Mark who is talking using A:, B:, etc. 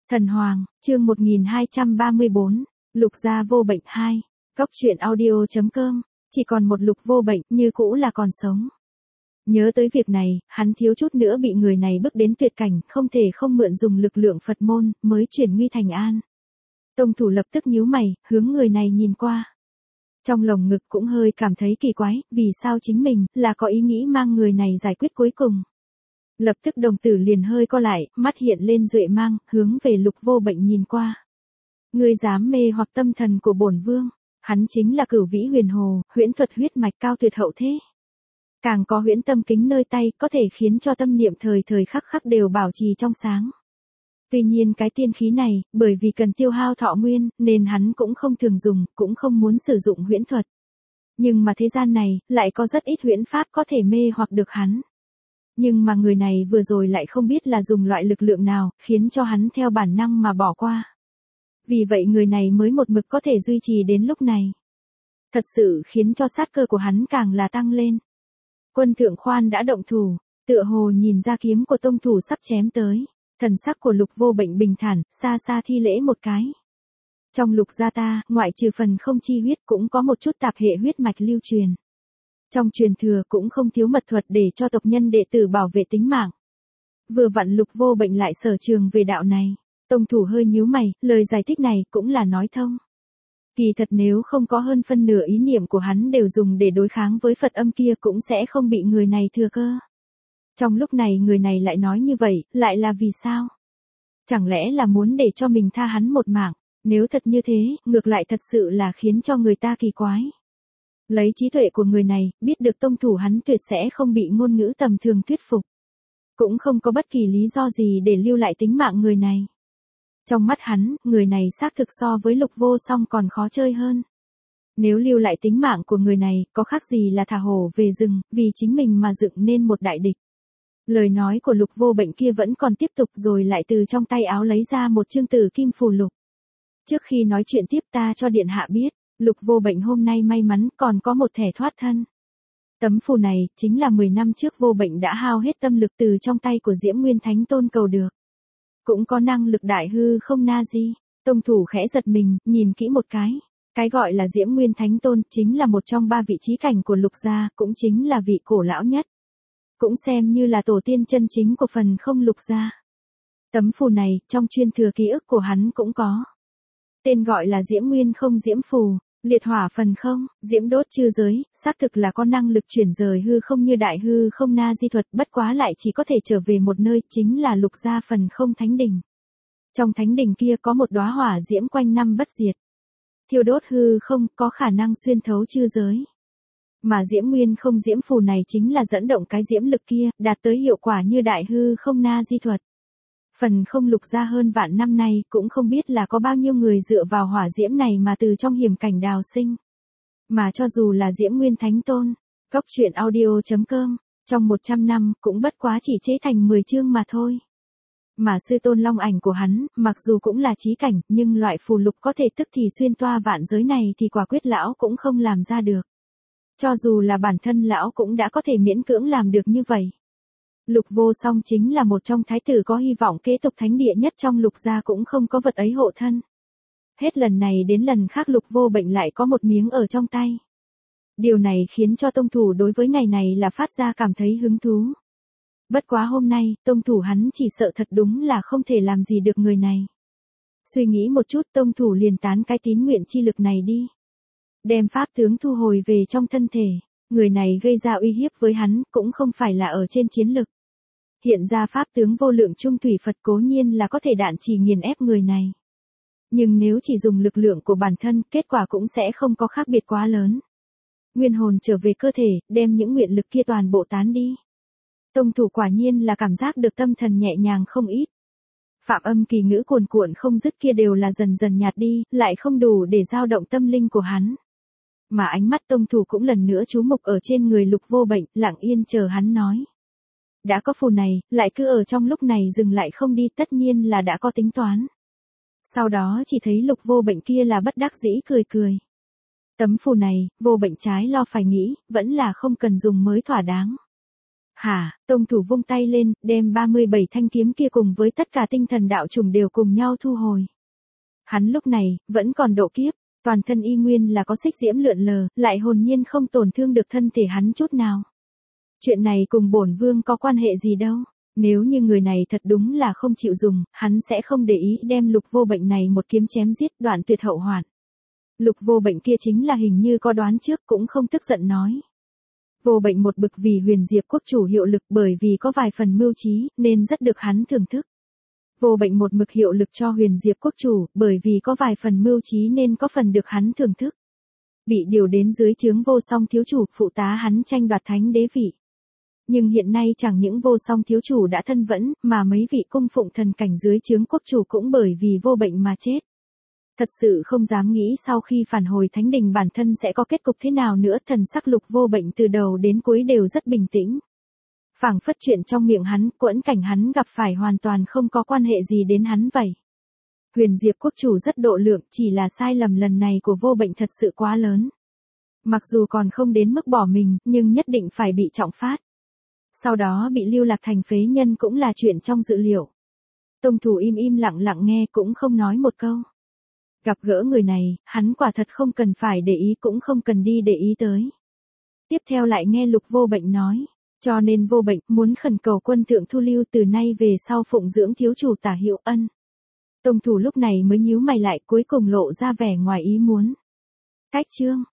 A: Thần Hoàng, chương 1234, Lục gia vô bệnh 2, Cóc truyện audio.com, chỉ còn một Lục vô bệnh, như cũ là còn sống. Nhớ tới việc này, hắn thiếu chút nữa bị người này bước đến tuyệt cảnh, không thể không mượn dùng lực lượng Phật môn, mới chuyển nguy thành an. Tông thủ lập tức nhíu mày, hướng người này nhìn qua. Trong lồng ngực cũng hơi cảm thấy kỳ quái, vì sao chính mình, là có ý nghĩ mang người này giải quyết cuối cùng. Lập tức đồng tử liền hơi co lại, mắt hiện lên duệ mang, hướng về Lục vô bệnh nhìn qua. Ngươi dám mê hoặc tâm thần của bổn vương, hắn chính là Cửu Vĩ Huyền Hồ, huyễn thuật huyết mạch cao tuyệt hậu thế. Càng có huyễn tâm kính nơi tay, có thể khiến cho tâm niệm thời thời khắc khắc đều bảo trì trong sáng. Tuy nhiên cái tiên khí này, bởi vì cần tiêu hao thọ nguyên, nên hắn cũng không thường dùng, cũng không muốn sử dụng huyễn thuật. Nhưng mà thế gian này, lại có rất ít huyễn pháp có thể mê hoặc được hắn. Nhưng mà người này vừa rồi lại không biết là dùng loại lực lượng nào, khiến cho hắn theo bản năng mà bỏ qua. Vì vậy người này mới một mực có thể duy trì đến lúc này. Thật sự khiến cho sát cơ của hắn càng là tăng lên. Quân thượng khoan đã động thủ, tựa hồ nhìn ra kiếm của tông thủ sắp chém tới. Thần sắc của Lục vô bệnh bình thản, xa xa thi lễ một cái. Trong Lục gia ta, ngoại trừ phần không chi huyết cũng có một chút tạp hệ huyết mạch lưu truyền. Trong truyền thừa cũng không thiếu mật thuật để cho tộc nhân đệ tử bảo vệ tính mạng. Vừa vặn Lục vô bệnh lại sở trường về đạo này. Tông thủ hơi nhíu mày, lời giải thích này cũng là nói thông. Kỳ thật nếu không có hơn phân nửa ý niệm của hắn đều dùng để đối kháng với Phật âm kia cũng sẽ không bị người này thừa cơ. Trong lúc này người này lại nói như vậy, lại là vì sao? Chẳng lẽ là muốn để cho mình tha hắn một mạng? Nếu thật như thế, ngược lại thật sự là khiến cho người ta kỳ quái. Lấy trí tuệ của người này, biết được tông thủ hắn tuyệt sẽ không bị ngôn ngữ tầm thường thuyết phục. Cũng không có bất kỳ lý do gì để lưu lại tính mạng người này. Trong mắt hắn, người này xác thực so với Lục vô song còn khó chơi hơn. Nếu lưu lại tính mạng của người này, có khác gì là thả hổ về rừng, vì chính mình mà dựng nên một đại địch. Lời nói của Lục vô bệnh kia vẫn còn tiếp tục rồi lại từ trong tay áo lấy ra một chương tử kim phù lục. Trước khi nói chuyện tiếp ta cho điện hạ biết, Lục vô bệnh hôm nay may mắn còn có một thẻ thoát thân. Tấm phù này, chính là 10 năm trước vô bệnh đã hao hết tâm lực từ trong tay của Diễm Nguyên Thánh Tôn cầu được. Cũng có năng lực đại hư không na di. Tông thủ khẽ giật mình, nhìn kỹ một cái. Cái gọi là Diễm Nguyên Thánh Tôn chính là một trong 3 vị trí cảnh của Lục gia, cũng chính là vị cổ lão nhất. Cũng xem như là tổ tiên chân chính của phần không Lục gia. Tấm phù này, trong chuyên thừa ký ức của hắn cũng có. Tên gọi là Diễm Nguyên không diễm phù, liệt hỏa phần không, diễm đốt chư giới, xác thực là có năng lực chuyển rời hư không như đại hư không na di thuật, bất quá lại chỉ có thể trở về một nơi, chính là Lục gia phần không thánh đình. Trong thánh đình kia có một đóa hỏa diễm quanh năm bất diệt. Thiêu đốt hư không, có khả năng xuyên thấu chư giới. Mà Diễm Nguyên không diễm phù này chính là dẫn động cái diễm lực kia, đạt tới hiệu quả như đại hư không na di thuật. Phần không Lục gia hơn vạn năm nay, cũng không biết là có bao nhiêu người dựa vào hỏa diễm này mà từ trong hiểm cảnh đào sinh. Mà cho dù là Diễm Nguyên Thánh Tôn, Cóc truyện audio.com, trong 100 năm, cũng bất quá chỉ chế thành 10 chương mà thôi. Mà sư tôn long ảnh của hắn, mặc dù cũng là chí cảnh, nhưng loại phù lục có thể tức thì xuyên toa vạn giới này thì quả quyết lão cũng không làm ra được. Cho dù là bản thân lão cũng đã có thể miễn cưỡng làm được như vậy. Lục vô song chính là một trong thái tử có hy vọng kế tục thánh địa nhất trong Lục gia cũng không có vật ấy hộ thân. Hết lần này đến lần khác Lục vô bệnh lại có một miếng ở trong tay. Điều này khiến cho tông thủ đối với ngày này là phát ra cảm thấy hứng thú. Bất quá hôm nay, tông thủ hắn chỉ sợ thật đúng là không thể làm gì được người này. Suy nghĩ một chút tông thủ liền tán cái tín nguyện chi lực này đi. Đem pháp tướng thu hồi về trong thân thể. Người này gây ra uy hiếp với hắn cũng không phải là ở trên chiến lực. Hiện ra pháp tướng vô lượng trung thủy Phật cố nhiên là có thể đạn chỉ nghiền ép người này. Nhưng nếu chỉ dùng lực lượng của bản thân, kết quả cũng sẽ không có khác biệt quá lớn. Nguyên hồn trở về cơ thể, đem những nguyện lực kia toàn bộ tán đi. Tông thủ quả nhiên là cảm giác được tâm thần nhẹ nhàng không ít. Phạm âm kỳ ngữ cuồn cuộn không dứt kia đều là dần dần nhạt đi, lại không đủ để dao động tâm linh của hắn. Mà ánh mắt tông thủ cũng lần nữa chú mục ở trên người Lục vô bệnh, lặng yên chờ hắn nói. Đã có phù này, lại cứ ở trong lúc này dừng lại không đi, tất nhiên là đã có tính toán. Sau đó chỉ thấy Lục vô bệnh kia là bất đắc dĩ cười cười. Tấm phù này, vô bệnh trái lo phải nghĩ, vẫn là không cần dùng mới thỏa đáng. Hả, tông thủ vung tay lên, đem 37 thanh kiếm kia cùng với tất cả tinh thần đạo trùng đều cùng nhau thu hồi. Hắn lúc này, vẫn còn độ kiếp, toàn thân y nguyên là có xích diễm lượn lờ, lại hồn nhiên không tổn thương được thân thể hắn chút nào. Chuyện này cùng bổn vương có quan hệ gì đâu, nếu như người này thật đúng là không chịu dùng, hắn sẽ không để ý đem Lục Vô Bệnh này một kiếm chém giết, đoạn tuyệt hậu hoạn. Lục Vô Bệnh kia chính là hình như có đoán trước, cũng không tức giận nói. Vô Bệnh một bực vì Huyền Diệp quốc chủ hiệu lực, bởi vì có vài phần mưu trí, nên rất được hắn thưởng thức. Vô Bệnh một mực hiệu lực cho Huyền Diệp quốc chủ, bởi vì có vài phần mưu trí nên có phần được hắn thưởng thức. Bị điều đến dưới trướng Vô Song thiếu chủ, phụ tá hắn tranh đoạt thánh đế vị. Nhưng hiện nay chẳng những Vô Song thiếu chủ đã thân vẫn, mà mấy vị cung phụng thần cảnh dưới trướng quốc chủ cũng bởi vì Vô Bệnh mà chết. Thật sự không dám nghĩ sau khi phản hồi thánh đình bản thân sẽ có kết cục thế nào nữa. Thần sắc Lục Vô Bệnh từ đầu đến cuối đều rất bình tĩnh. Phảng phất chuyện trong miệng hắn, quẫn cảnh hắn gặp phải hoàn toàn không có quan hệ gì đến hắn vậy. Huyền Diệp quốc chủ rất độ lượng, chỉ là sai lầm lần này của Vô Bệnh thật sự quá lớn. Mặc dù còn không đến mức bỏ mình, nhưng nhất định phải bị trọng phát. Sau đó bị lưu lạc thành phế nhân cũng là chuyện trong dự liệu. Tông thủ im lặng nghe, cũng không nói một câu. Gặp gỡ người này, hắn quả thật không cần phải để ý, cũng không cần đi để ý tới. Tiếp theo lại nghe Lục Vô Bệnh nói, cho nên Vô Bệnh muốn khẩn cầu quân thượng thu lưu, từ nay về sau phụng dưỡng thiếu chủ Tả Hiệu Ân. Tông thủ lúc này mới nhíu mày lại, cuối cùng lộ ra vẻ ngoài ý muốn. Cách chương